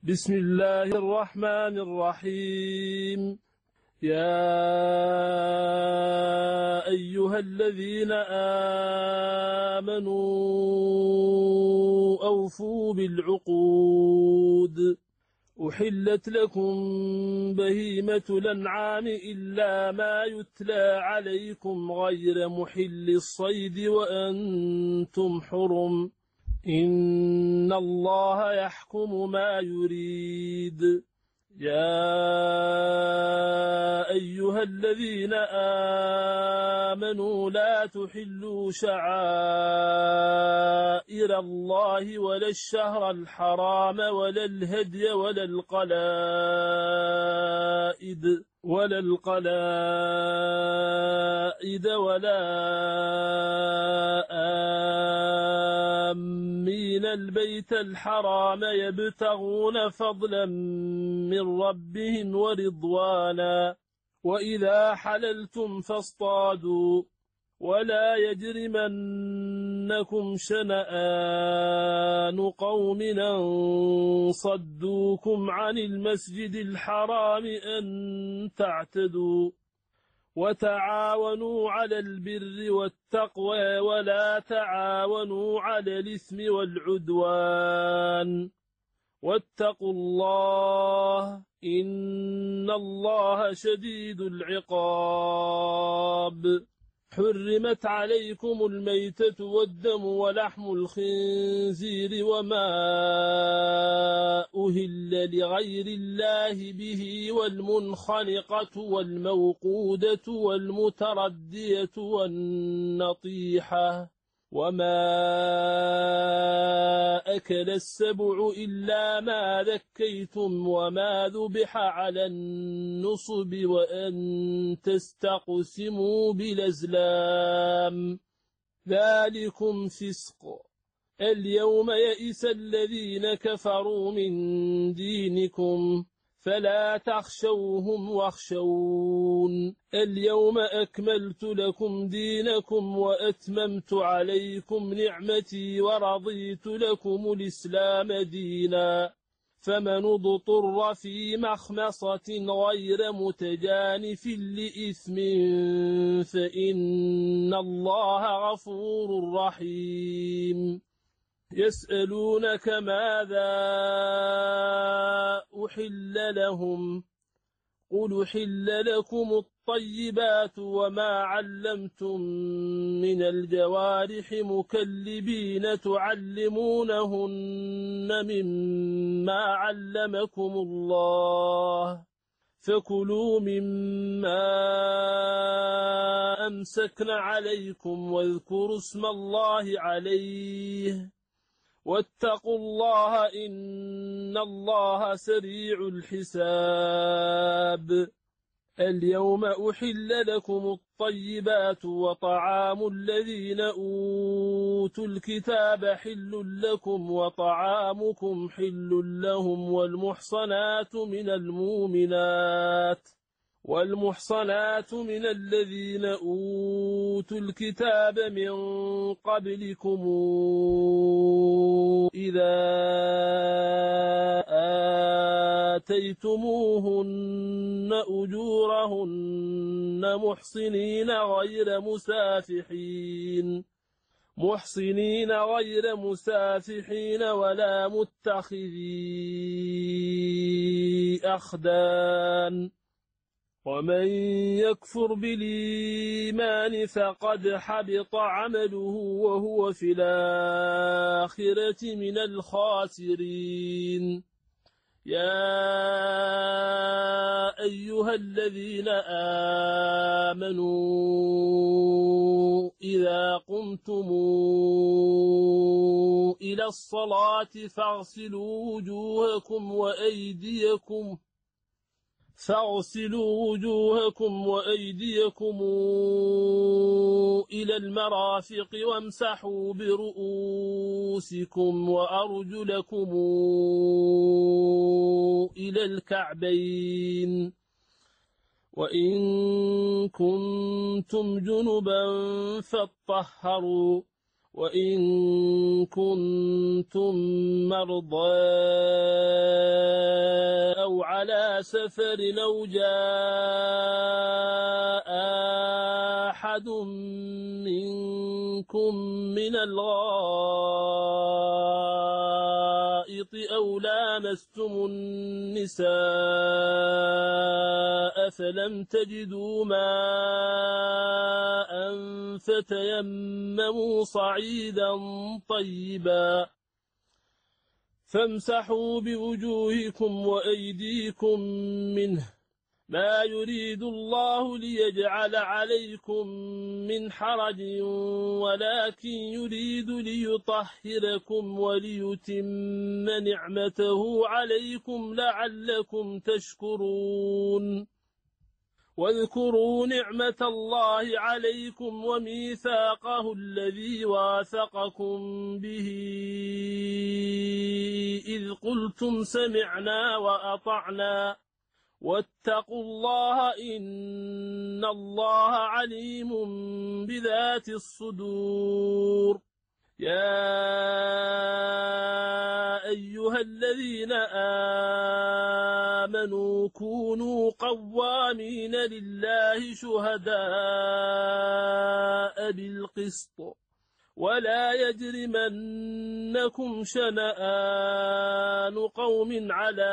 بسم الله الرحمن الرحيم. يا أيها الذين آمنوا أوفوا بالعقود. أحلت لكم بهيمة الأنعام إلا ما يتلى عليكم غير محل الصيد وأنتم حرم. إن الله يحكم ما يريد. يا أيها الذين آمنوا لا تحلوا شعائر الله ولا الشهر الحرام ولا الهدي ولا القلائد ولا آمين البيت الحرام يبتغون فضلا من ربهم ورضوانا. وإذا حللتم فاصطادوا ولا يجرمنكم شنآن قوم أن صدوكم عن المسجد الحرام أن تعتدوا. وتعاونوا على البر والتقوى ولا تعاونوا على الإثم والعدوان. واتقوا الله إن الله شديد العقاب. حرمت عليكم الميتة والدم ولحم الخنزير وما أهل لغير الله به والمنخنقة والموقودة والمتردية والنطيحة وما أكل السبع إلا ما ذكيتم وما ذبح على النصب وأن تستقسموا بالأزلام ذلكم فسق. اليوم يئس الذين كفروا من دينكم فلا تخشوهم واخشون. اليوم أكملت لكم دينكم وأتممت عليكم نعمتي ورضيت لكم الإسلام دينا. فمن اضطر في مخمصة غير متجانف لإثم فإن الله غفور رحيم. يسألونك ماذا أحل لهم قل أحل لكم الطيبات وما علمتم من الجوارح مكلبين تعلمونهن مما علمكم الله فكلوا مما أمسكن عليكم واذكروا اسم الله عليه واتقوا الله إن الله سريع الحساب. اليوم أحل لكم الطيبات وطعام الذين أوتوا الكتاب حل لكم وطعامكم حل لهم والمحصنات من الذين أوتوا الكتاب من قبلكم إذا آتيتموهن أجورهن محصنين غير مسافحين ولا متخذي أخدان. ومن يكفر بالإيمان فقد حبط عمله وهو في الآخرة من الخاسرين. يا أيها الذين آمنوا إذا قمتم إلى الصلاة فاغسلوا وجوهكم وأيديكم إلى المرافق وامسحوا برؤوسكم وأرجلكم إلى الكعبين وإن كنتم جنبا فاطهروا وإن كنتم مرضى على سفر أو جاء أحد منكم من الغائط أو لامستم النساء فلم تجدوا ماء فتيمموا صعيدا طيبا فامسحوا بوجوهكم وأيديكم منه ما يريد الله ليجعل عليكم من حرج ولكن يريد ليطهركم وليتم نعمته عليكم لعلكم تشكرون واذكروا نعمة الله عليكم وميثاقه الذي واثقكم به إذ قلتم سمعنا وأطعنا واتقوا الله إن الله عليم بذات الصدور يا أيها الذين آمنوا كونوا قوامين لله شهداء بالقسط ولا يجرمنكم شنآن قوم على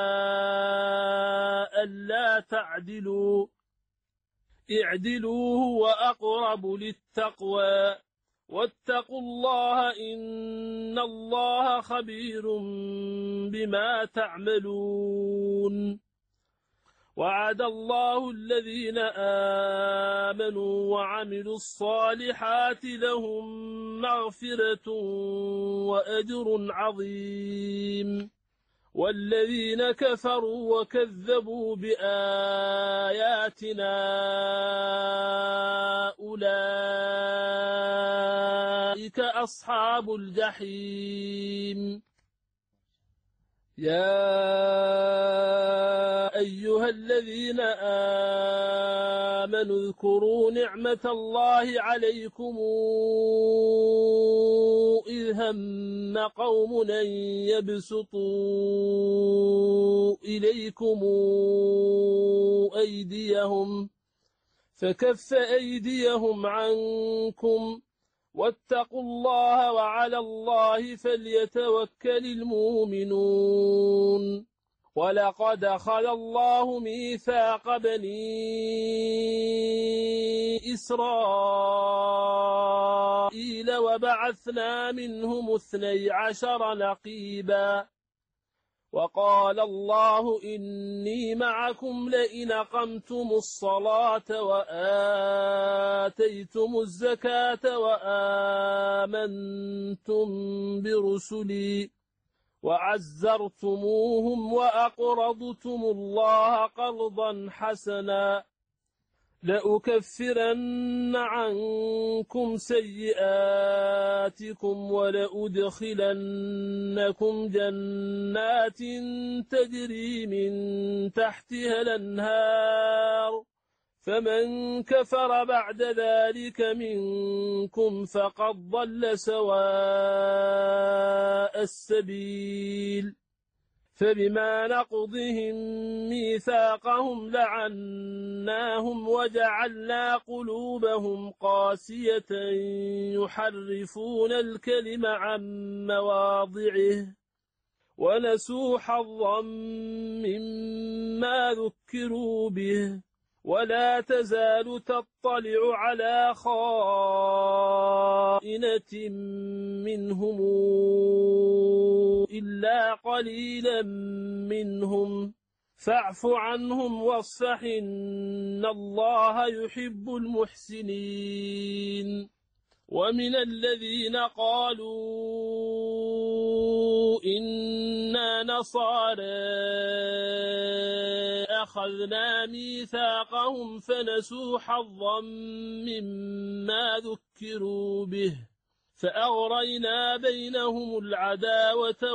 ألا تعدلوا اعدلوا هو أقرب للتقوى واتقوا الله إن الله خبير بما تعملون وعد الله الذين آمنوا وعملوا الصالحات لهم مغفرة وأجر عظيم والذين كفروا وكذبوا بآياتنا أولئك أصحاب الجحيم يا أيها الذين آمنوا اذكروا نعمة الله عليكم إذ هم قوم أن يبسطوا إليكم أيديهم فكف أيديهم عنكم واتقوا الله وعلى الله فليتوكل المؤمنون ولقد أخذ الله ميثاق بني إسرائيل وبعثنا منهم 12 نقيبا وقال الله إني معكم لئن أقمتم الصلاة وآتيتم الزكاة وآمنتم برسلي وعزرتموهم وأقرضتم الله قرضا حسنا لأكفرن عنكم سيئاتكم ولأدخلنكم جنات تجري من تحتها الأنهار فمن كفر بعد ذلك منكم فقد ضل سواء السبيل فبما نقضهم ميثاقهم لعناهم وجعلنا قلوبهم قاسية يحرفون الكلم عن مواضعه ونسوا حظا مما ذكروا به ولا تزال تطلع على خائنة منهم إلا قليلا منهم فاعف عنهم واصفح إن الله يحب المحسنين ومن الذين قالوا إنا نصارى أخذنا ميثاقهم فنسوا حظا مما ذكروا به فأغرينا بينهم العداوة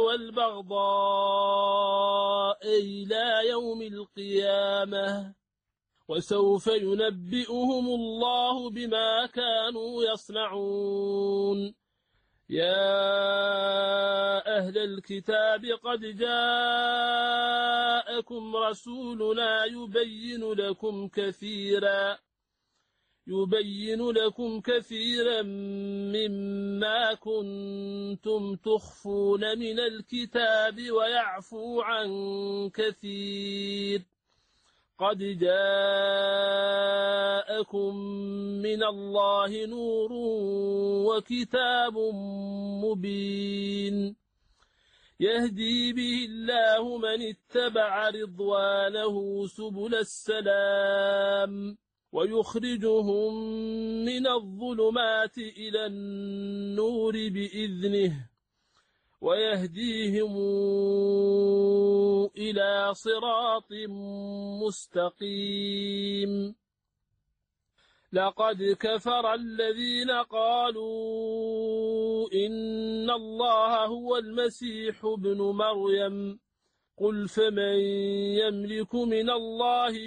والبغضاء إلى يوم القيامة وسوف ينبئهم الله بما كانوا يصنعون يا أهل الكتاب قد جاءكم جاءكم رسولنا يبين لكم كثيرا مما كنتم تخفون من الكتاب ويعفو عن كثير. قد جاءكم من الله نور وكتاب مبين يهدي به الله من اتبع رضوانه سبل السلام ويخرجهم من الظلمات إلى النور بإذنه ويهديهم إلى صراط مستقيم. لقد كفر الذين قالوا إن الله هو المسيح ابن مريم قل فمن يملك من الله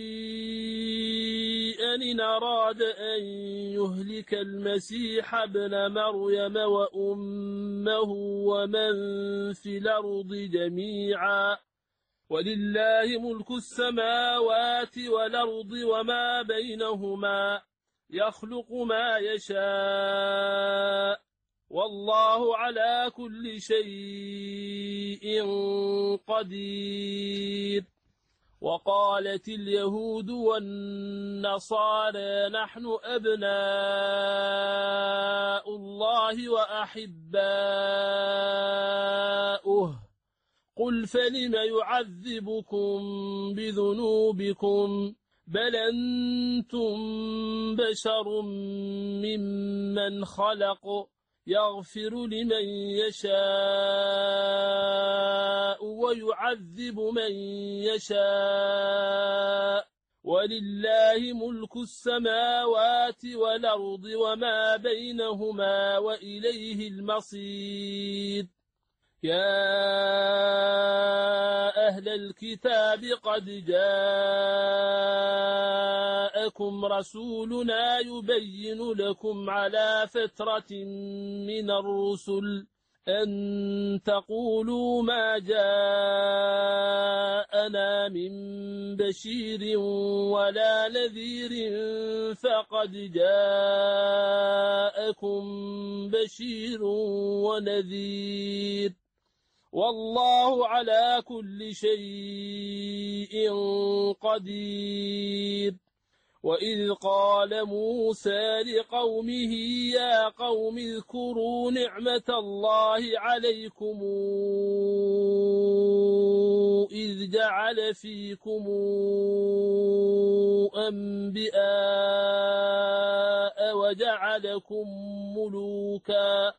شيئا إن أراد أن يهلك المسيح ابن مريم وأمه ومن في الأرض جميعا ولله ملك السماوات والأرض وما بينهما يخلق ما يشاء والله على كل شيء قدير. وقالت اليهود والنصارى نحن أبناء الله وأحباؤه قل فلم يعذبكم بذنوبكم بل أنتم بشر ممن خلق يغفر لمن يشاء ويعذب من يشاء ولله ملك السماوات والأرض وما بينهما وإليه المصير. يا أهل الكتاب قد جاءكم رسولنا يبين لكم على فترة من الرسل أن تقولوا ما جاءنا من بشير ولا نذير فقد جاءكم بشير ونذير والله على كل شيء قدير. وإذ قال موسى لقومه يا قوم اذكروا نعمة الله عليكم إذ جعل فيكم أنبياء وجعلكم ملوكا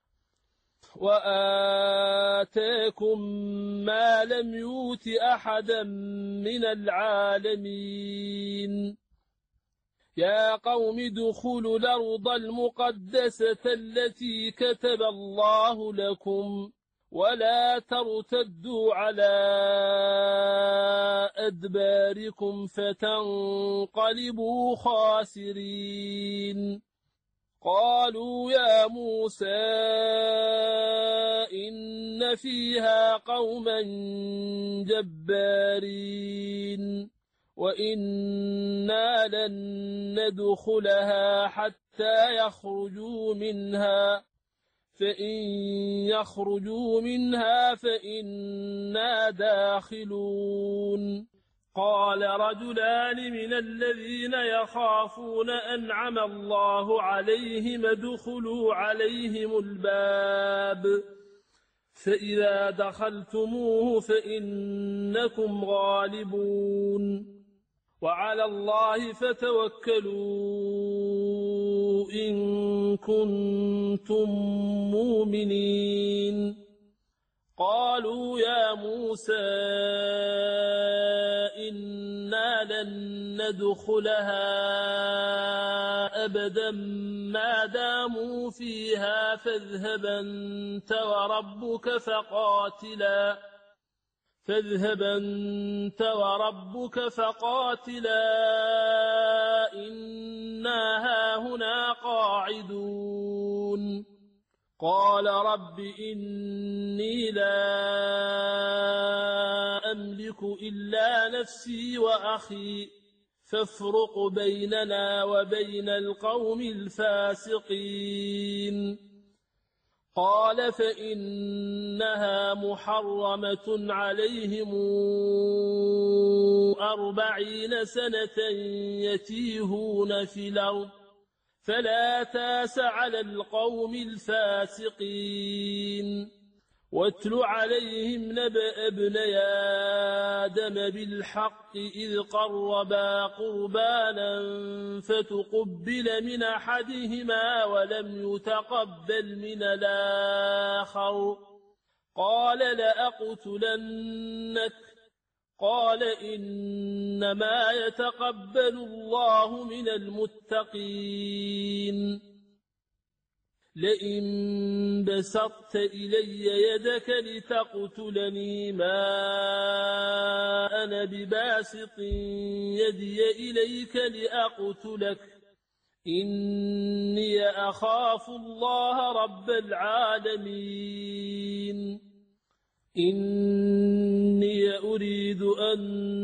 وآتاكم ما لم يؤت أحدا من العالمين. يا قوم ادخلوا الأرض المقدسة التي كتب الله لكم ولا ترتدوا على أدباركم فتنقلبوا خاسرين. قالوا يا موسى إن فيها قوما جبارين وإنا لن ندخلها حتى يخرجوا منها فإن يخرجوا منها فإنا داخلون. قال رجلان من الذين يخافون أنعم الله عليهم ادخلوا عليهم الباب فإذا دخلتموه فإنكم غالبون وعلى الله فتوكلوا إن كنتم مؤمنين. قالوا يا موسى إنا لن ندخلها أبدا ما داموا فيها فاذهب أنت وربك فقاتلا إنا هاهنا قاعدون. قال رب إني لا أملك أملك إلا نفسي وأخي فافرق بيننا وبين القوم الفاسقين. قال فإنها محرمة عليهم 40 سنة يتيهون في الأرض فلا تاس على القوم الفاسقين. واتل عليهم نبأ ابني آدم بالحق إذ قربا قربانا فتقبل من أحدهما ولم يتقبل من الآخر قال لأقتلنك قال إنما يتقبل الله من المتقين. لئن بسطت إلي يدك لتقتلني ما أنا بباسط يدي إليك لأقتلك إني أخاف الله رب العالمين. إني أريد أن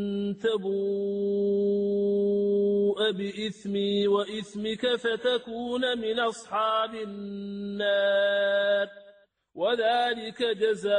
تبوء بإثمي وإثمك فتكون من أصحاب النار وذلك جزاء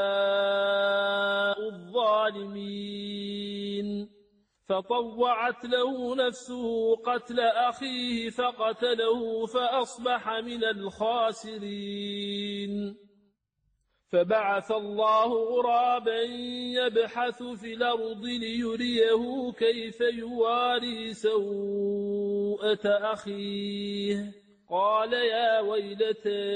الظالمين. فطوعت له نفسه قتل أخيه فقتله فأصبح من الخاسرين. فبعث الله غرابا يبحث في الأرض ليريه كيف يواري سوءة أخيه قال يا ويلتى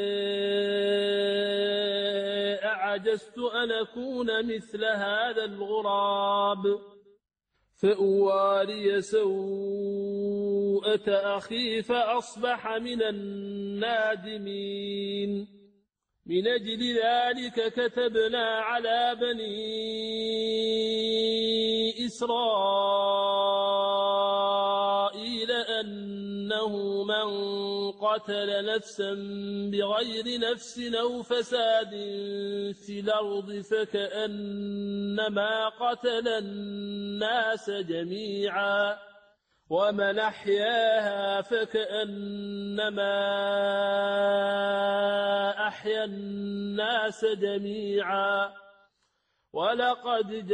أعجزت أن أكون مثل هذا الغراب فأواري سوءة أخي فأصبح من النادمين. من أجل ذلك كتبنا على بني إسرائيل أنه من قتل نفسا بغير نفس أو فساد في الأرض فكأنما قتل الناس جميعا ومن أحياها فكأنما أحيا الناس جميعا. ولقد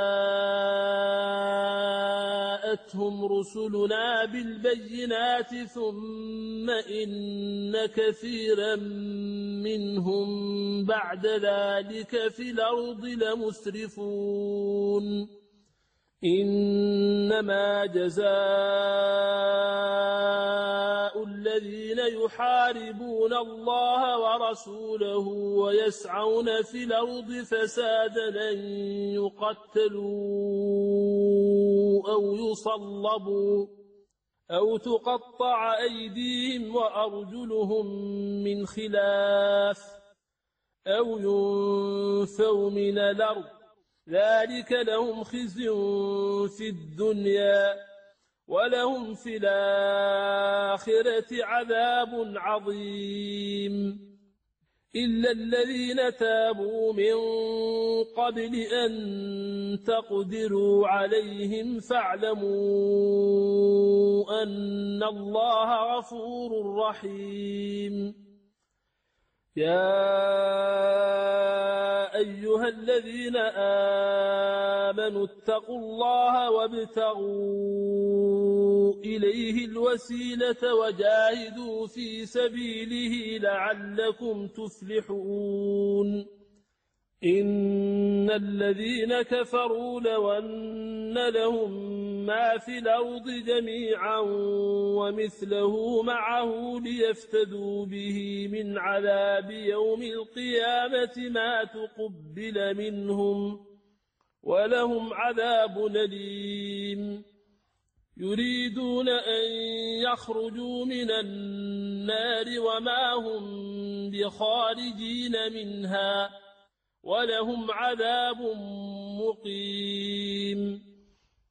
جاءتهم رسلنا بالبينات ثم إن كثيرا منهم بعد ذلك في الأرض لمسرفون. إنما جزاء الذين يحاربون الله ورسوله ويسعون في الأرض فسادا أن يقتلوا أو يصلبوا أو تقطع أيديهم وأرجلهم من خلاف أو ينفوا من الأرض ذلك لهم خزي في الدنيا ولهم في الآخرة عذاب عظيم. إلا الذين تابوا من قبل أن تقدروا عليهم فاعلموا أن الله غفور رحيم. يا أيها الذين آمنوا اتقوا الله وابتغوا إليه الوسيلة وجاهدوا في سبيله لعلكم تفلحون. إن الذين كفروا لو أن لهم ما في الأرض جميعا ومثله معه ليفتدوا به من عذاب يوم القيامة ما تقبل منهم ولهم عذاب أليم. يريدون أن يخرجوا من النار وما هم بخارجين منها ولهم عذاب مقيم.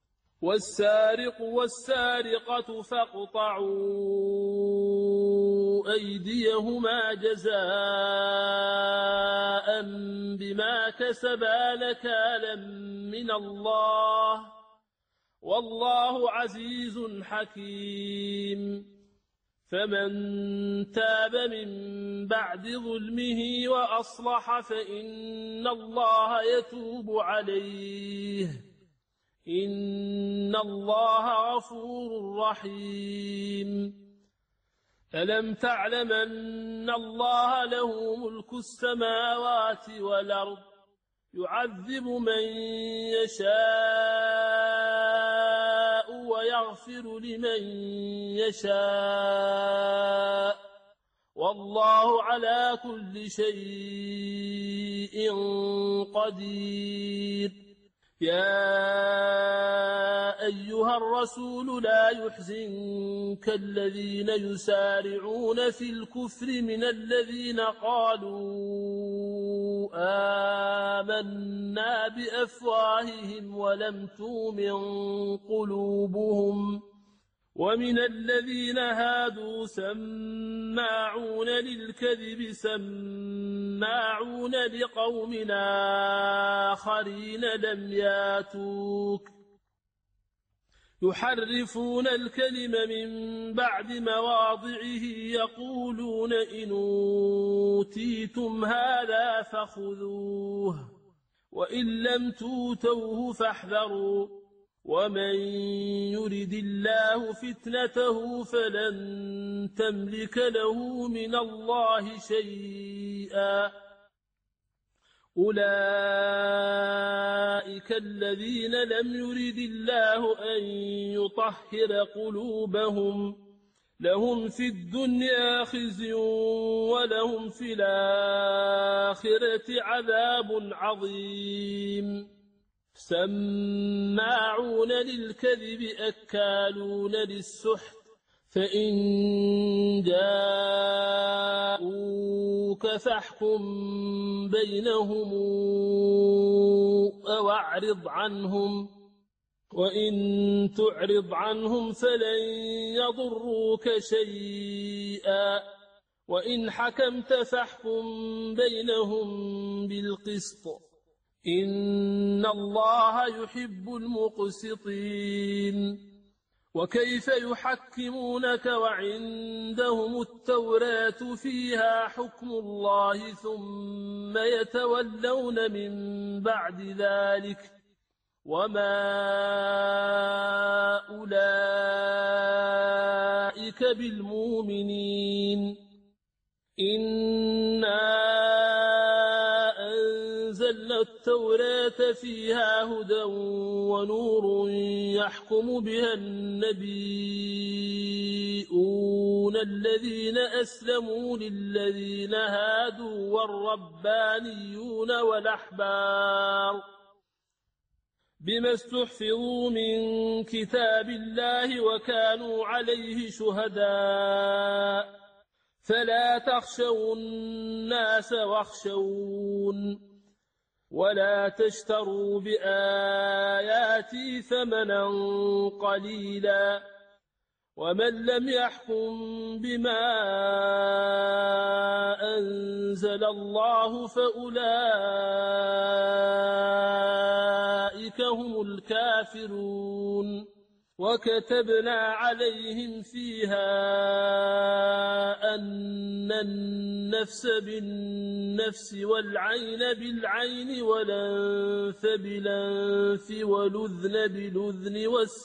والسارق والسارقة فاقطعوا أيديهما جزاء بما كسبا نكالا من الله والله عزيز حكيم فمن تاب من بعد ظلمه وأصلح فإن الله يتوب عليه إن الله غفور رحيم ألم تعلم أن الله له ملك السماوات والأرض يعذب من يشاء ويغفر لمن يشاء والله على كل شيء قدير يا أيها الرسول لا يحزنك الذين يسارعون في الكفر من الذين قالوا آمنا بأفواههم ولم تؤمن قلوبهم ومن الذين هادوا سماعون للكذب سماعون لقوم آخرين لم ياتوك يحرفون الكلم من بعد مواضعه يقولون إن أوتيتم هذا فخذوه وإن لم توتوه فاحذروا ومن يرد الله فتنته فلن تملك له من الله شيئا أولئك الذين لم يرد الله أن يطهر قلوبهم لهم في الدنيا خزي ولهم في الآخرة عذاب عظيم سماعون للكذب أكالون للسحت فإن جاءوك فاحكم بينهم أو أعرض عنهم وإن تعرض عنهم فلن يضروك شيئا وإن حكمت فاحكم بينهم بالقسط إن الله يحب المقسطين وكيف يحكمونك وعندهم التوراة فيها حكم الله ثم يتولون من بعد ذلك وما أولئك بالمؤمنين إنا أنزلنا التوراة فيها هدى ونور يحكم بها النبيون الذين أسلموا للذين هادوا والربانيون والأحبار بما استحفظوا من كتاب الله وكانوا عليه شهداء فلا تخشوا الناس واخشون ولا تشتروا بآياتي ثمنا قليلا ومن لم يحكم بما أنزل الله فأولئك هم الكافرون وكتبنا عليهم فيها أن النفس بالنفس والعين بالعين والأنف بالأنف والأذن بالأذن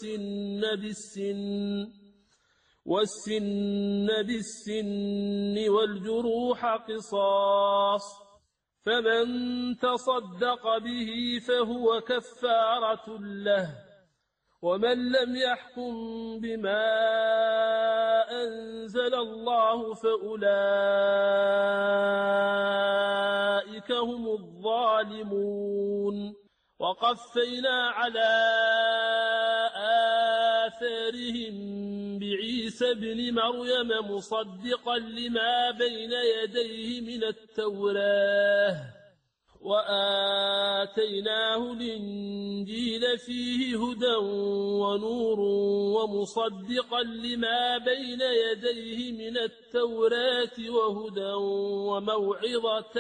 والسن بالسن والجروح قصاص فمن تصدق به فهو كفارة له ومن لم يحكم بما أنزل الله فأولئك هم الظالمون وقفينا على آثارهم بعيسى بن مريم مصدقا لما بين يديه من التوراة وآتيناه الإنجيل أنزل فيه هدى ونور ومصدقا لما بين يديه من التوراة وهدى وموعظة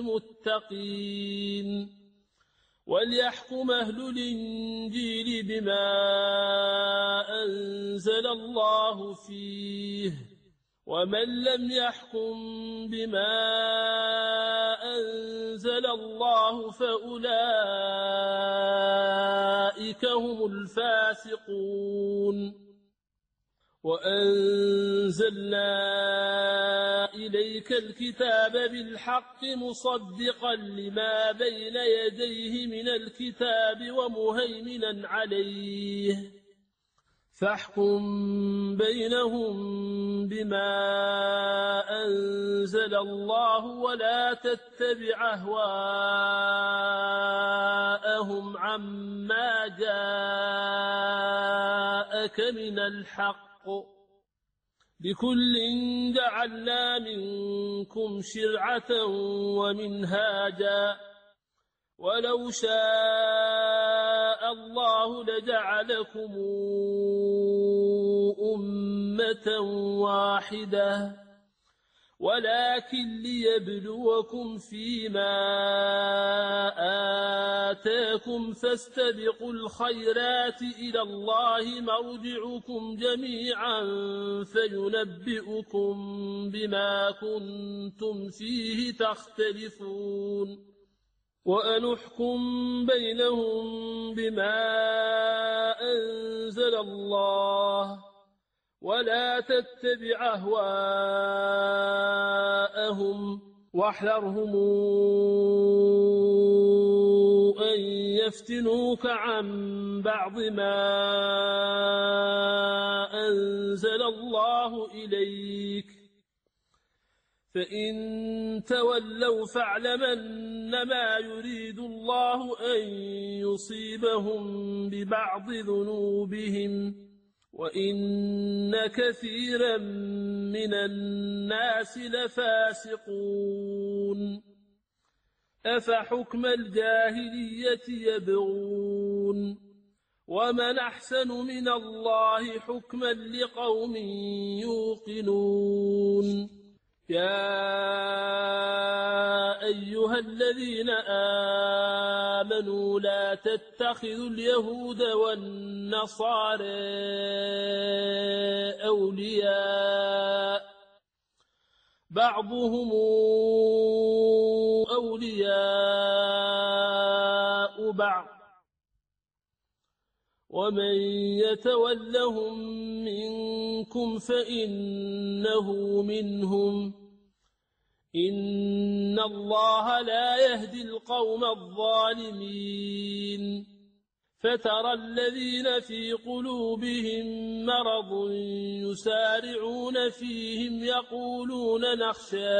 للمتقين وليحكم أهل الإنجيل بما أنزل الله فيه ومن لم يحكم بما أنزل الله فأولئك هم الفاسقون وأنزلنا إليك الكتاب بالحق مصدقا لما بين يديه من الكتاب ومهيمنا عليه فاحكم بينهم بما أنزل الله ولا تتبع أهواءهم عما جاءك من الحق لكل جعلنا منكم شرعة ومنهاجا ولو شاء الله لجعلكم أمة واحدة ولكن ليبلوكم فيما آتاكم فاستبقوا الخيرات إلى الله مرجعكم جميعا فينبئكم بما كنتم فيه تختلفون وأنحكم بينهم بما أنزل الله ولا تتبع أهواءهم واحذرهم أن يفتنوك عن بعض ما أنزل الله إليك فإن تولوا فاعلم أنما يريد الله أن يصيبهم ببعض ذنوبهم وإن كثيرا من الناس لفاسقون أفحكم الجاهلية يبغون ومن أحسن من الله حكما لقوم يوقنون يا أيها الذين آمنوا لا تتخذوا اليهود والنصارى أولياء بعضهم أولياء بعض ومن يتولهم منكم فإنه منهم إن الله لا يهدي القوم الظالمين فترى الذين في قلوبهم مرض يسارعون فيهم يقولون نخشى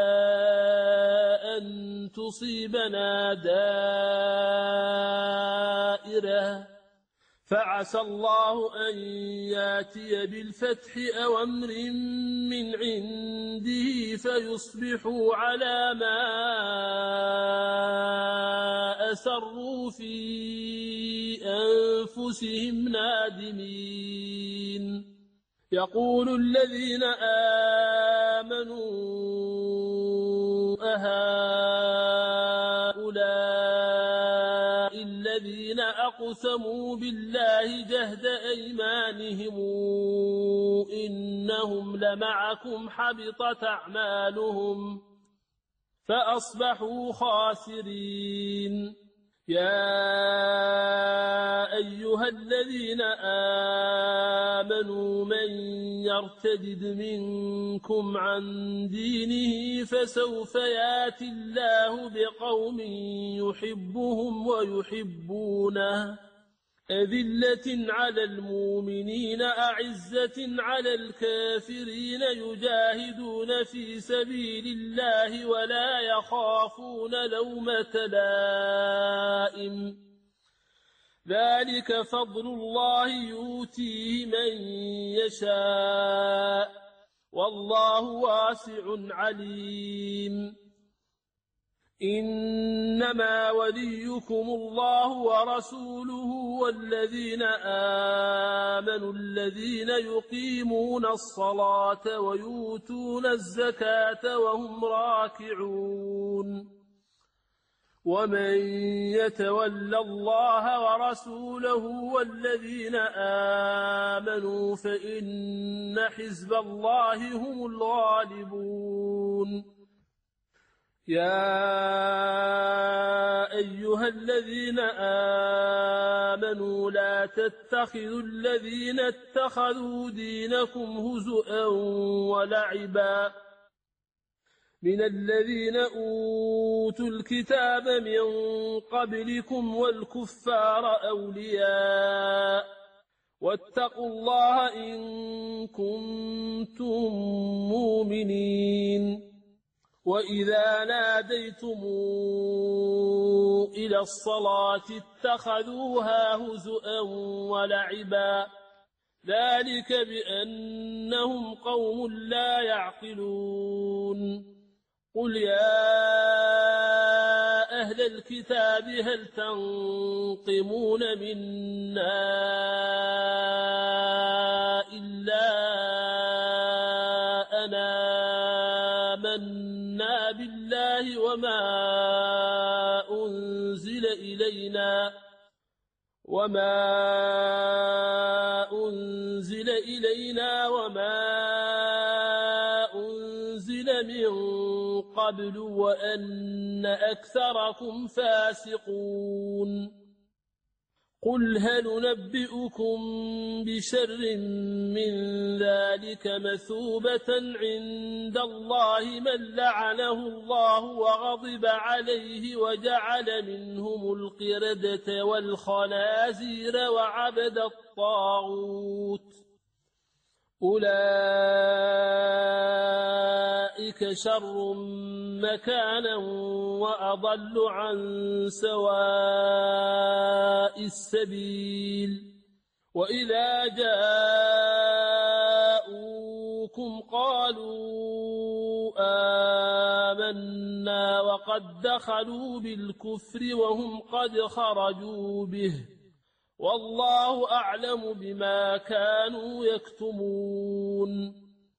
أن تصيبنا دائرة فعسى الله أن ياتي بالفتح أو أمر من عنده فيصبحوا على ما أسروا في أنفسهم نادمين يقول الذين آمنوا أهؤلاء الذين أقسموا بالله جهد أيمانهم إنهم لمعكم حبطت أعمالهم فأصبحوا خاسرين يا أيها الذين آمنوا من يرتد منكم عن دينه فسوف ياتي الله بقوم يحبهم ويحبونه أذلة على المؤمنين أعزة على الكافرين يجاهدون في سبيل الله ولا يخافون لومة لائم ذلك فضل الله يؤتيه من يشاء والله واسع عليم إنما وليكم الله ورسوله والذين آمنوا الذين يقيمون الصلاة ويؤتون الزكاة وهم راكعون ومن يتول الله ورسوله والذين آمنوا فإن حزب الله هم الغالبون يا أيها الذين آمنوا لا تتخذوا الذين اتخذوا دينكم هزؤا ولعبا من الذين أوتوا الكتاب من قبلكم والكفار أولياء واتقوا الله إن كنتم مؤمنين وإذا ناديتم إلى الصلاة اتخذوها هزؤا ولعبا ذلك بأنهم قوم لا يعقلون قل يا أهل الكتاب هل تنقمون منا إلا أنا آمنا بالله وما أنزل إلينا وما أنزل من قبل وأن أكثركم فاسقون قل هل ننبئكم بشر من ذلك مثوبة عند الله من لعنه الله وغضب عليه وجعل منهم القردة والخنازير وعبد الطاغوت أولئك شر مكانا وأضل عن سواء السبيل وإذا جاءوكم قالوا آمنا وقد دخلوا بالكفر وهم قد خرجوا به والله أعلم بما كانوا يكتمون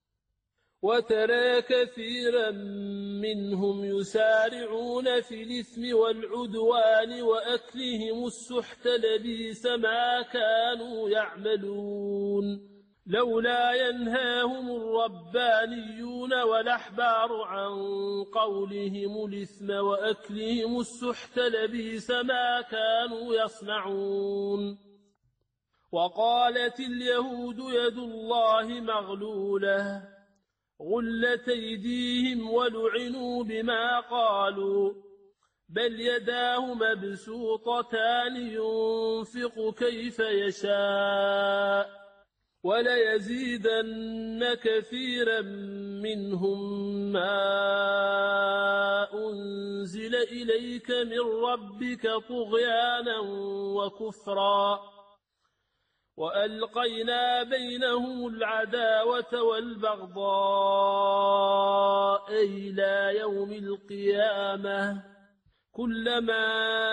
وترى كثيرا منهم يسارعون في الإثم والعدوان وأكلهم السحت لبئس ما كانوا يعملون لولا ينهاهم الربانيون والأحبار عن قولهم الإثم وأكلهم السحت لبئس ما كانوا يصنعون وقالت اليهود يد الله مغلولة غلت أيديهم ولعنوا بما قالوا بل يداه مبسوطتان ينفق كيف يشاء وليزيدن كثيرا منهم ما أنزل إليك من ربك طغيانا وكفرا وألقينا بينهم العداوة والبغضاء إلى يوم القيامة كلما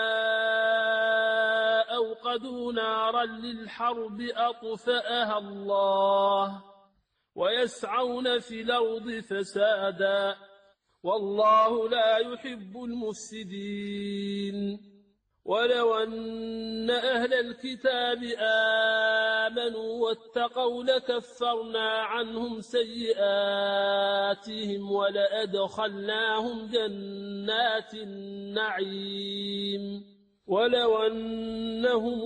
أوقدوا نارا للحرب أطفأها الله ويسعون في الأرض فسادا والله لا يحب المفسدين ولو أن أهل الكتاب آمنوا واتقوا لكفرنا عنهم سيئاتهم ولأدخلناهم جنات النعيم ولو أنهم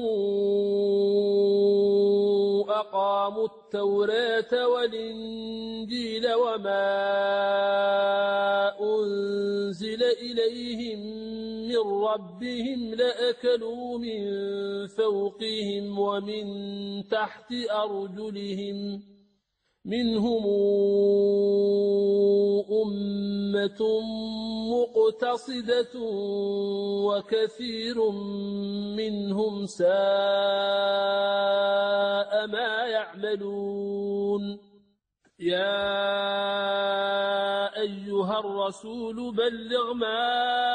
أقاموا التوراة والإنجيل وما أنزل إليهم من ربهم لأكلوا من فوقهم ومن تحت أرجلهم منهم أمة مقتصدة وكثير منهم ساء ما يعملون يا أيها الرسول بلغ ما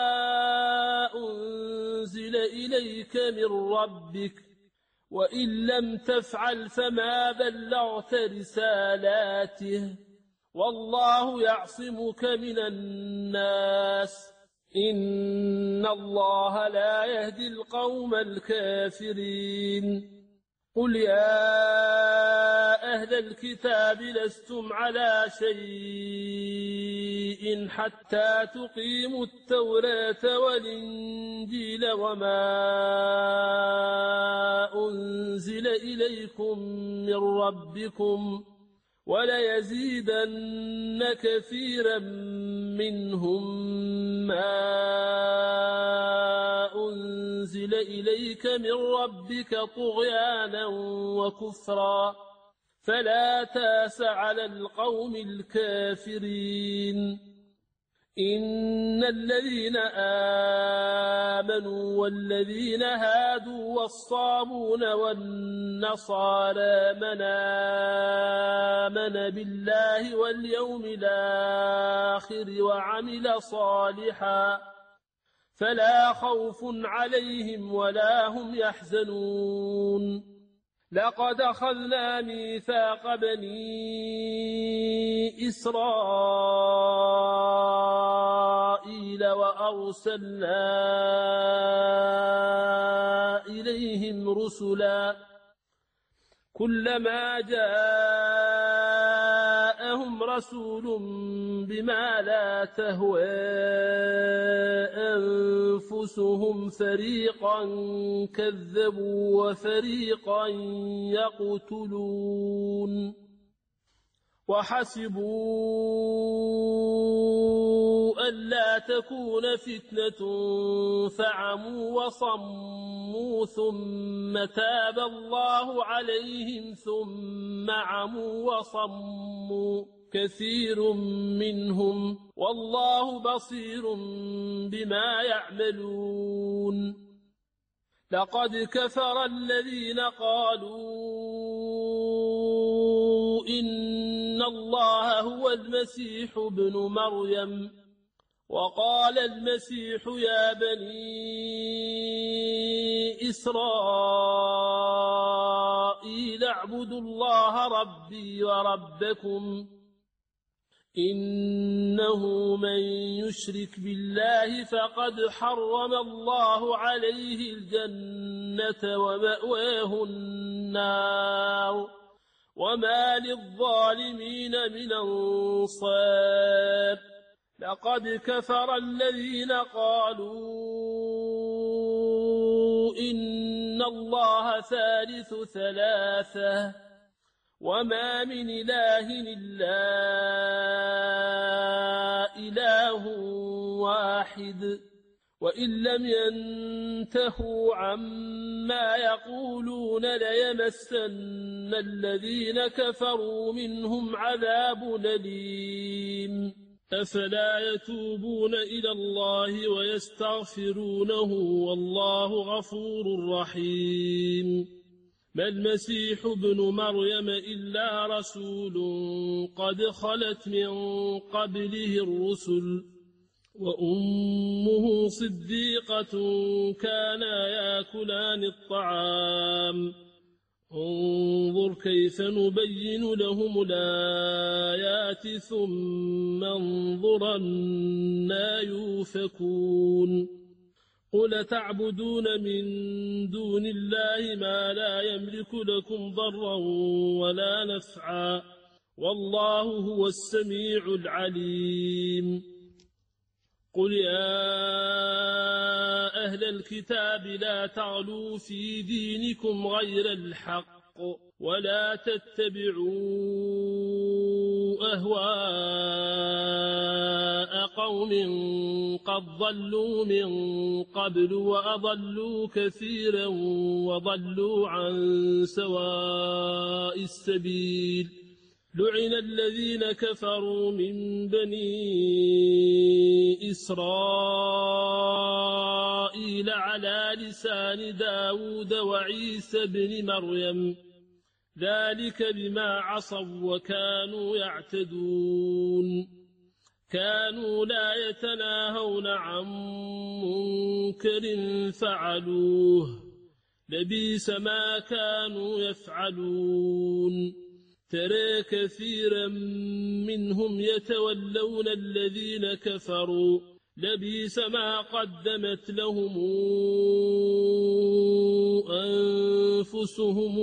أنزل إليك من ربك وإن لم تفعل فما بلغت رسالاته والله يعصمك من الناس إن الله لا يهدي القوم الكافرين قل يا أهل الكتاب لستم على شيء حتى تقيموا التوراة والإنجيل وما أنزل إليكم من ربكم وليزيدن كثيرا منهم ما أنزل إليك من ربك طغيانا وكفرا فلا تاس على القوم الكافرين إن الذين آمنوا والذين هادوا والصابون والنصارى من آمن بالله واليوم الآخر وعمل صالحا فلا خوف عليهم ولا هم يحزنون لقد أخذنا ميثاق بني إسرائيل وأرسلنا إليهم رسلا كلما جاءهم رسول بما لا تهوى أنفسهم فريقا كذبوا وفريقا يقتلون وحسبوا ألا تكون فتنة فعموا وصموا ثم تاب الله عليهم ثم عموا وصموا كثير منهم والله بصير بما يعملون لقد كفر الذين قالوا إن الله هو المسيح ابن مريم وقال المسيح يا بني إسرائيل اعبدوا الله ربي وربكم إنه من يشرك بالله فقد حرم الله عليه الجنة ومأواه النار وما للظالمين من أنصار لقد كفر الذين قالوا إن الله ثالث ثلاثة وما من إله إلا إله واحد وإن لم ينتهوا عما يقولون ليمسن الذين كفروا منهم عذاب أليم أفلا يتوبون إلى الله ويستغفرونه والله غفور رحيم ما المسيح ابن مريم إلا رسول قد خلت من قبله الرسل وأمه صديقة كانا يأكلان الطعام انظر كيف نبين لهم الآيات ثم انظر أنى يؤفكون قل تعبدون من دون الله ما لا يملك لكم ضرا ولا نفعا والله هو السميع العليم قل يا أهل الكتاب لا تغلوا في دينكم غير الحق ولا تتبعوا أهواء قوم قد ضلوا من قبل وأضلوا كثيرا وضلوا عن سواء السبيل لعن الذين كفروا من بني إسرائيل على لسان داود وعيسى بن مريم ذلك بما عصوا وكانوا يعتدون كانوا لا يتناهون عن منكر فعلوه لبئس ما كانوا يفعلون ترى كثيرا منهم يتولون الذين كفروا لبئس ما قدمت لهم أنفسهم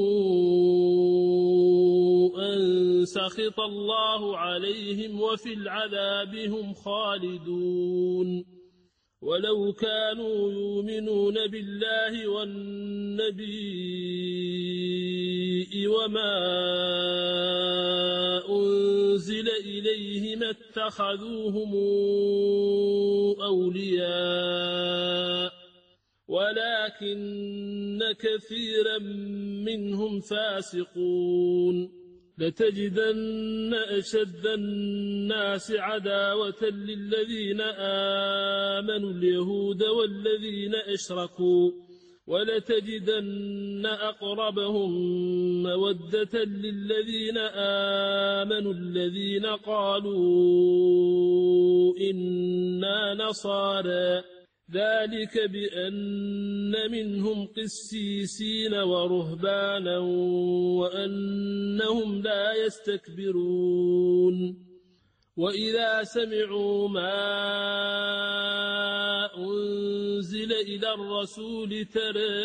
أن سخط الله عليهم وفي العذاب هم خالدون ولو كانوا يؤمنون بالله والنبي وما أنزل إليه ما اتخذوهم أولياء ولكن كثيرا منهم فاسقون لتجدن أشد الناس عداوة للذين آمنوا اليهود والذين أشركوا ولتجدن أقربهم مودة للذين آمنوا الذين قالوا إنا نصارى ذلك بأن منهم قسيسين ورهبانا وأنهم لا يستكبرون وإذا سمعوا ما أنزل إلى الرسول ترى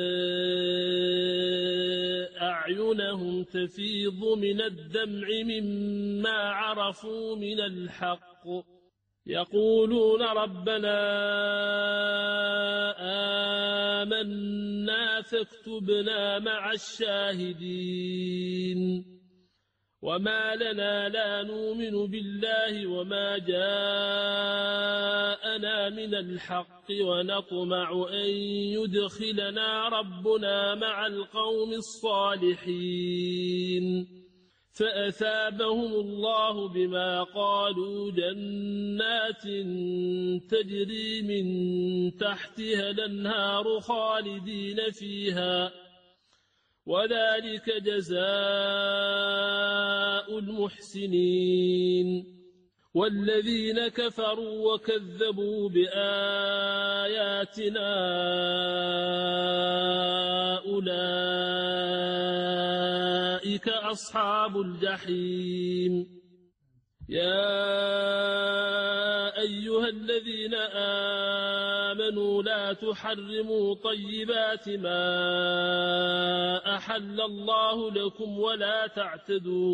أعينهم تفيض من الدمع مما عرفوا من الحق يقولون ربنا آمنا فاكتبنا مع الشاهدين وما لنا لا نؤمن بالله وما جاءنا من الحق ونطمع أن يدخلنا ربنا مع القوم الصالحين فأثابهم الله بما قالوا جنات تجري من تحتها الأنهار خالدين فيها وذلك جزاء المحسنين والذين كفروا وكذبوا بآياتنا أولئك أصحاب الجحيم يا أيها الذين آمنوا لا تحرموا طيبات ما أحل الله لكم ولا تعتدوا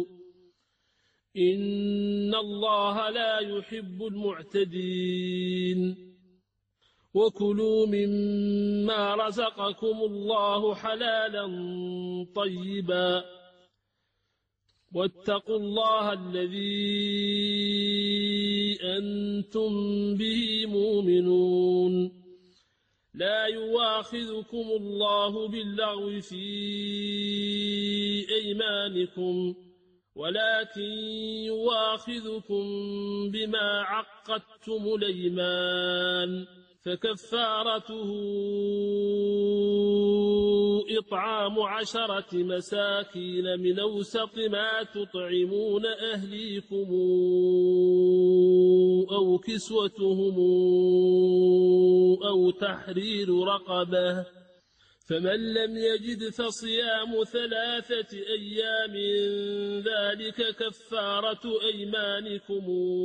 إن الله لا يحب المعتدين وكلوا مما رزقكم الله حلالا طيبا واتقوا الله الذي أنتم به مؤمنون لا يواخذكم الله باللغو في أيمانكم ولكن يواخذكم بما عقدتم الأيمان فكفارته إطعام 10 مساكين من أوسط ما تطعمون أهليكم أو كسوتهم أو تحرير رقبة فمن لم يجد فصيام 3 أيام ذلك كفارة أيمانكم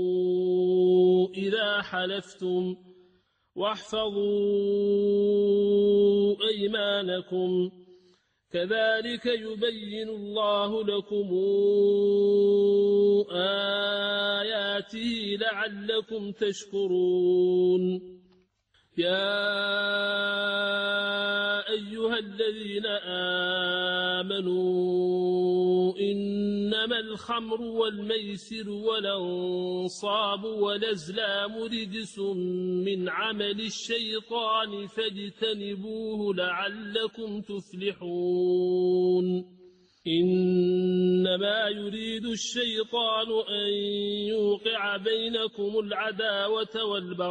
إذا حلفتم واحفظوا أيمانكم كذلك يبين الله لكم آياته لعلكم تشكرون يا أيها الذين آمنوا إنما الخمر والميسر والأنصاب والأزلام رجس من عمل الشيطان فاجتنبوه لعلكم تفلحون إنما يريد الشيطان أن يوقع بينكم العداوة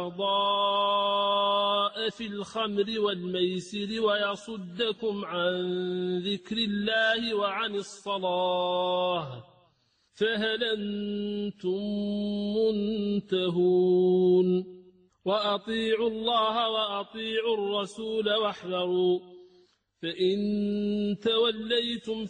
والبغضاء في الخمر والميسر ويصدكم عن ذكر الله وعن الصلاة فهل أنتم منتهون وأطيعوا الله وأطيعوا الرسول واحذروا فإن توليتم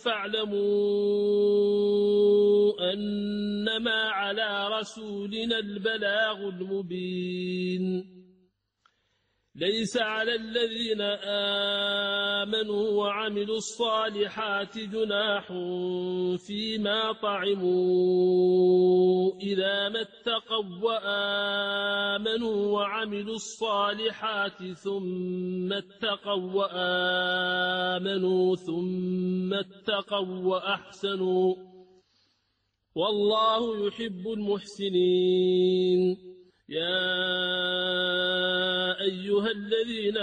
فاعلموا أنما على رسولنا البلاغ المبين ليس على الذين آمنوا وعملوا الصالحات جناح فيما طعموا إذا ما اتقوا وآمنوا وعملوا الصالحات ثم اتقوا وآمنوا ثم اتقوا وأحسنوا والله يحب المحسنين يا أيها الذين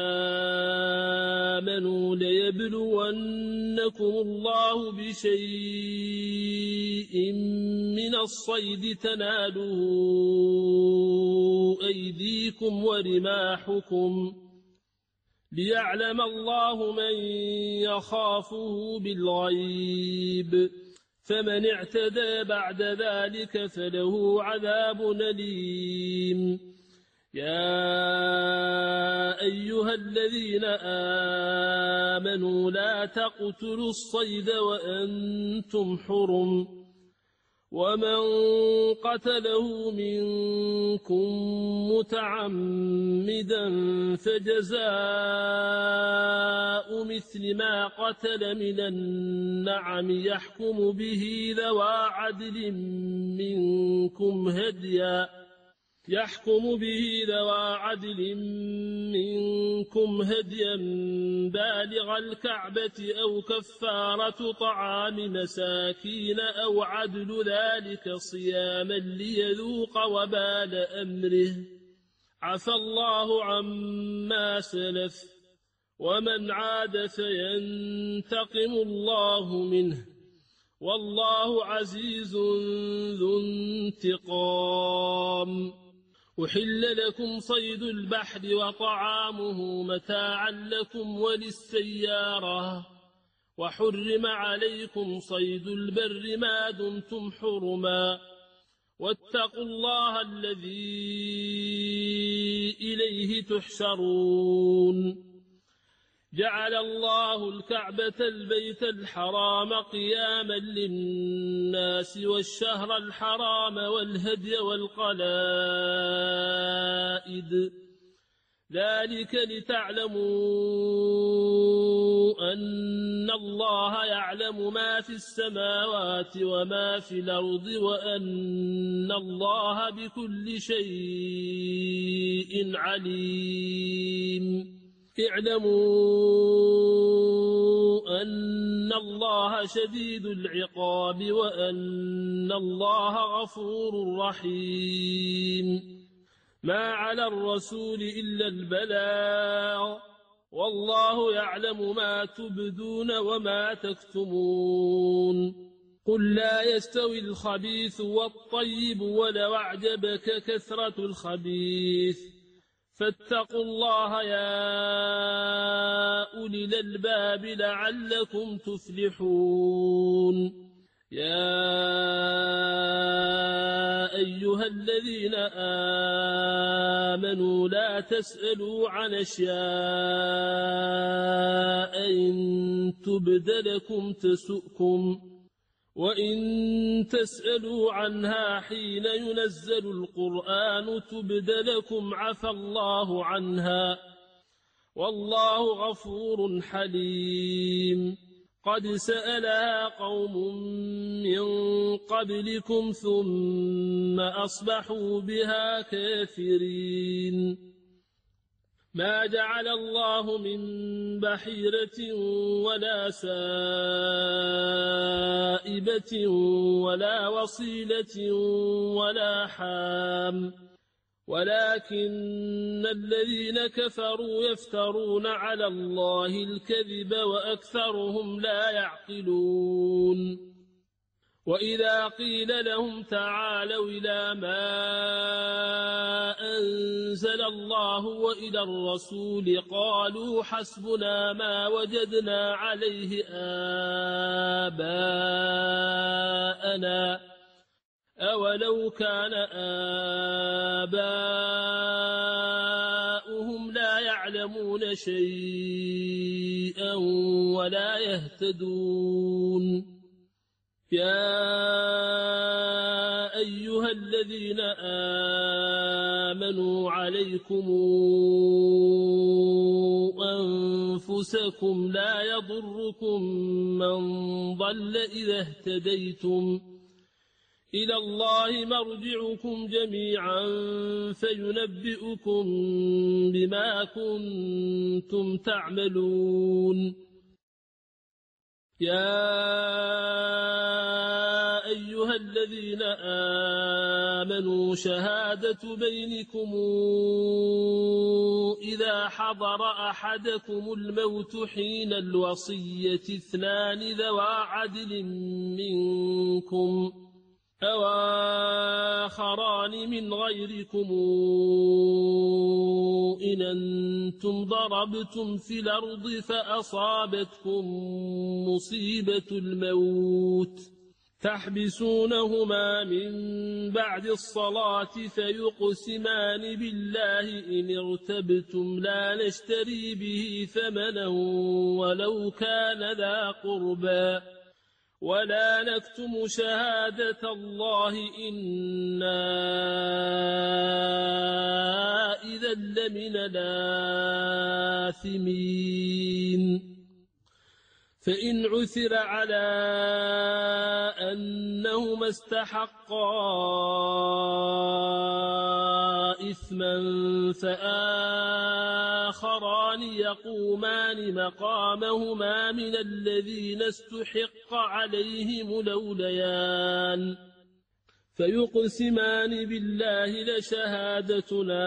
آمنوا ليبلونكم الله بشيء من الصيد تناله أيديكم ورماحكم ليعلم الله من يخافه بالغيب فمن اعتدى بعد ذلك فله عذاب أليم يا أيها الذين آمنوا لا تقتلوا الصيد وأنتم حرم ومن قتله منكم متعمدا فجزاء مثل ما قتل من النعم يحكم به ذوى عدل منكم هديا بالغ الكعبة أو كفارة طعام مساكين أو عدل ذلك صياما ليذوق وبال أمره عفى الله عما سلف ومن عاد فينتقم الله منه والله عزيز ذو انتقام أحل لكم صيد البحر وطعامه متاعا لكم وللسيارة وحرم عليكم صيد البر ما دمتم حرما واتقوا الله الذي إليه تحشرون جعل الله الكعبة البيت الحرام قياما للناس والشهر الحرام والهدي والقلائد ذلك لتعلموا أن الله يعلم ما في السماوات وما في الأرض وأن الله بكل شيء عليم اعلموا أن الله شديد العقاب وأن الله غفور رحيم ما على الرسول إلا البلاغ والله يعلم ما تبدون وما تكتمون قل لا يستوي الخبيث والطيب ولو أعجبك كثرة الخبيث فاتقوا الله يا أولي الألباب لعلكم تفلحون يا أيها الذين آمنوا لا تسألوا عن أشياء إن تبد لكم تسؤكم وإن تسألوا عنها حين ينزل القرآن تبد لكم عفى الله عنها والله غفور حليم قد سألها قوم من قبلكم ثم أصبحوا بها كافرين ما جعل الله من بحيرة ولا سائبة ولا وصيلة ولا حام ولكن الذين كفروا يفترون على الله الكذب وأكثرهم لا يعقلون وإذا قيل لهم تعالوا إلى ما أنزل الله وإلى الرسول قالوا حسبنا ما وجدنا عليه آباءنا أولو كان آباؤهم لا يعلمون شيئا ولا يهتدون يا أيها الذين آمنوا عليكم أنفسكم لا يضركم من ضل إذا اهتديتم إلى الله مرجعكم جميعا فينبئكم بما كنتم تعملون يا أيها الذين آمنوا شهادة بينكم إذا حضر أحدكم الموت حين الوصية 2 ذوى عدل منكم أو آخران من غيركم إن أنتم ضربتم في الأرض فأصابتكم مصيبة الموت تحبسونهما من بعد الصلاة فيقسمان بالله إن ارتبتم لا نشتري به ثمنا ولو كان ذا قربى ولا نكتم شهادة الله إنا إذا لمن الآثمين فإن عثر على أنهما استحقا إثما فآخران يقومان مقامهما من الذين استحق عليهم الأوليان فيقسمان بالله لشهادتنا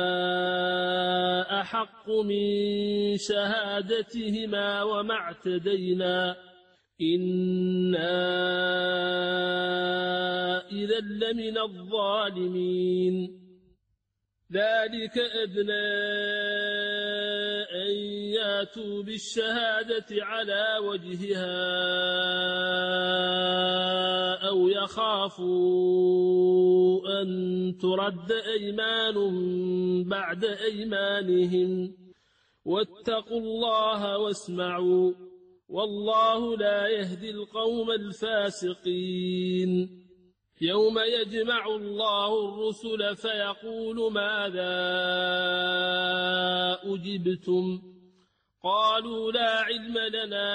أحق من شهادتهما وما اعتدينا إنا إذا لمن الظالمين ذلك أدنى أن ياتوا بالشهادة على وجهها أو يخافوا أن ترد أيمان بعد أيمانهم واتقوا الله واسمعوا والله لا يهدي القوم الفاسقين يوم يجمع الله الرسل فيقول ماذا أجبتم قالوا لا علم لنا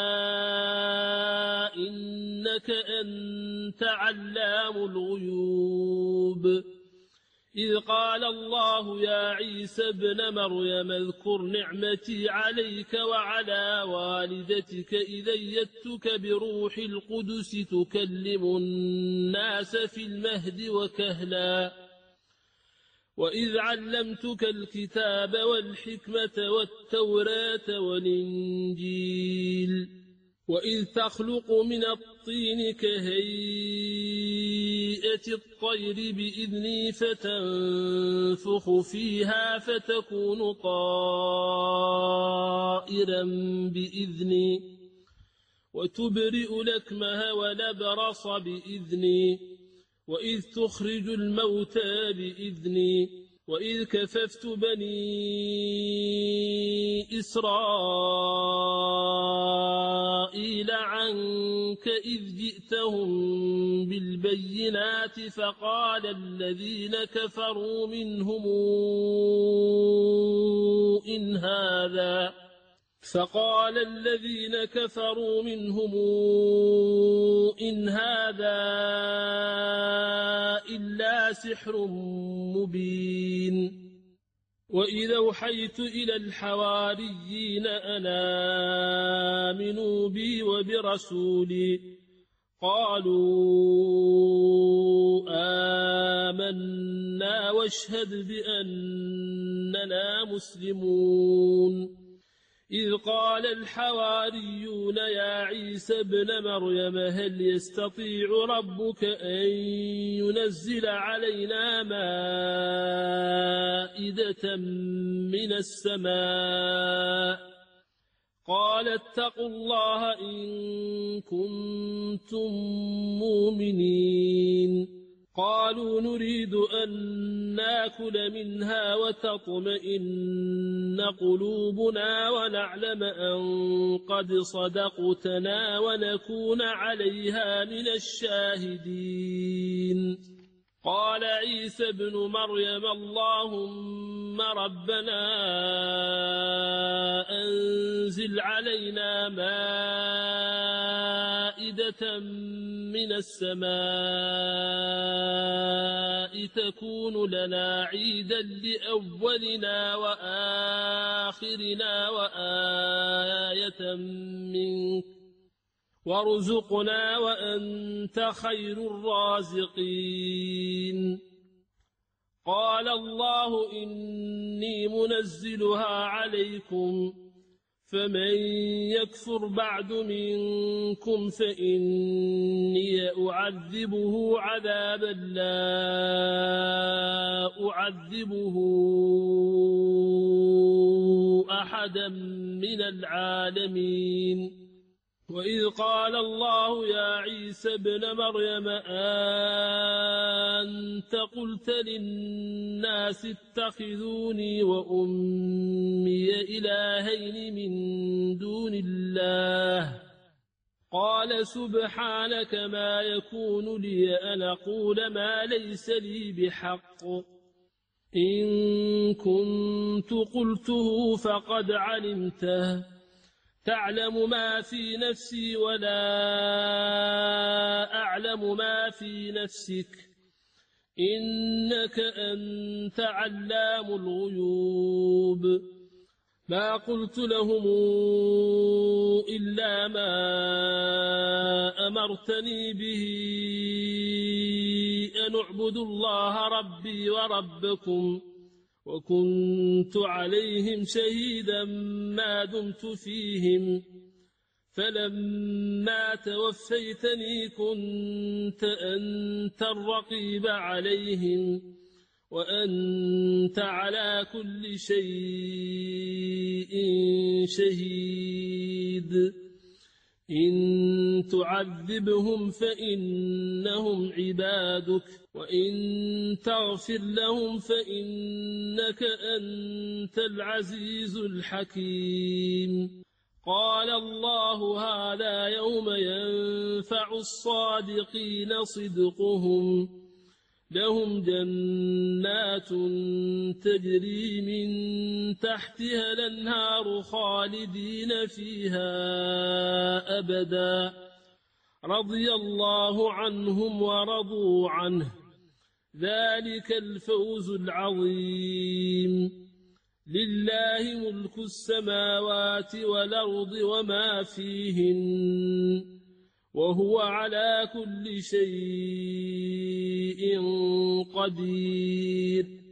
إنك أنت علام الغيوب إذ قال الله يا عيسى ابن مريم اذكر نعمتي عليك وعلى والدتك إذ أيدتك بروح القدس تكلم الناس في المهد وكهلا وإذ علمتك الكتاب والحكمة والتوراة والإنجيل وإذ تخلق من الطين كهيئة الطير بإذني فتنفخ فيها فتكون طائرا بإذني وتبرئ الأكمه والأبرص بإذني وإذ تخرج الموتى بإذني وإذ كففت بني إسرائيل عنك إذ جئتهم بالبينات فقال الذين كفروا منهم إن هذا إلا سحر مبين وإذا أوحيت إلى الحواريين أن آمنوا بي وبرسولي قالوا آمنا واشهد بأننا مسلمون إذ قال الحواريون يا عيسى ابن مريم هل يستطيع ربك أن ينزل علينا مائدة من السماء قال اتقوا الله إن كنتم مؤمنين قالوا نريد أن ناكل منها وتطمئن قلوبنا ونعلم أن قد صدقتنا ونكون عليها من الشاهدين قال عيسى ابن مريم اللهم ربنا أنزل علينا مائدة من السماء تكون لنا عيدا لأولنا وآخرنا وآية منك وارزقنا وأنت خير الرازقين قال الله إني منزلها عليكم فمن يكفر بعد منكم فإني أعذبه عذابا لا أعذبه أحدا من العالمين وإذ قال الله يا عيسى ابن مريم أنت قلت للناس اتخذوني وأمي إلهين من دون الله قال سبحانك ما يكون لي أن أقول ما ليس لي بحق إن كنت قلته فقد علمته تعلم ما في نفسي ولا أعلم ما في نفسك إنك أنت علام الغيوب ما قلت لهم إلا ما أمرتني به أن اعبدوا الله ربي وربكم وكنت عليهم شهيدا ما دمت فيهم فلما توفيتني كنت أنت الرقيب عليهم وأنت على كل شيء شهيد إن تعذبهم فإنهم عبادك وإن تغفر لهم فإنك أنت العزيز الحكيم قال الله هذا يوم ينفع الصادقين صدقهم لهم جنات تجري من تحتها الأنهار خالدين فيها أبدا رضي الله عنهم ورضوا عنه ذلك الفوز العظيم لله ملك السماوات والأرض وما فيهن وهو على كل شيء قدير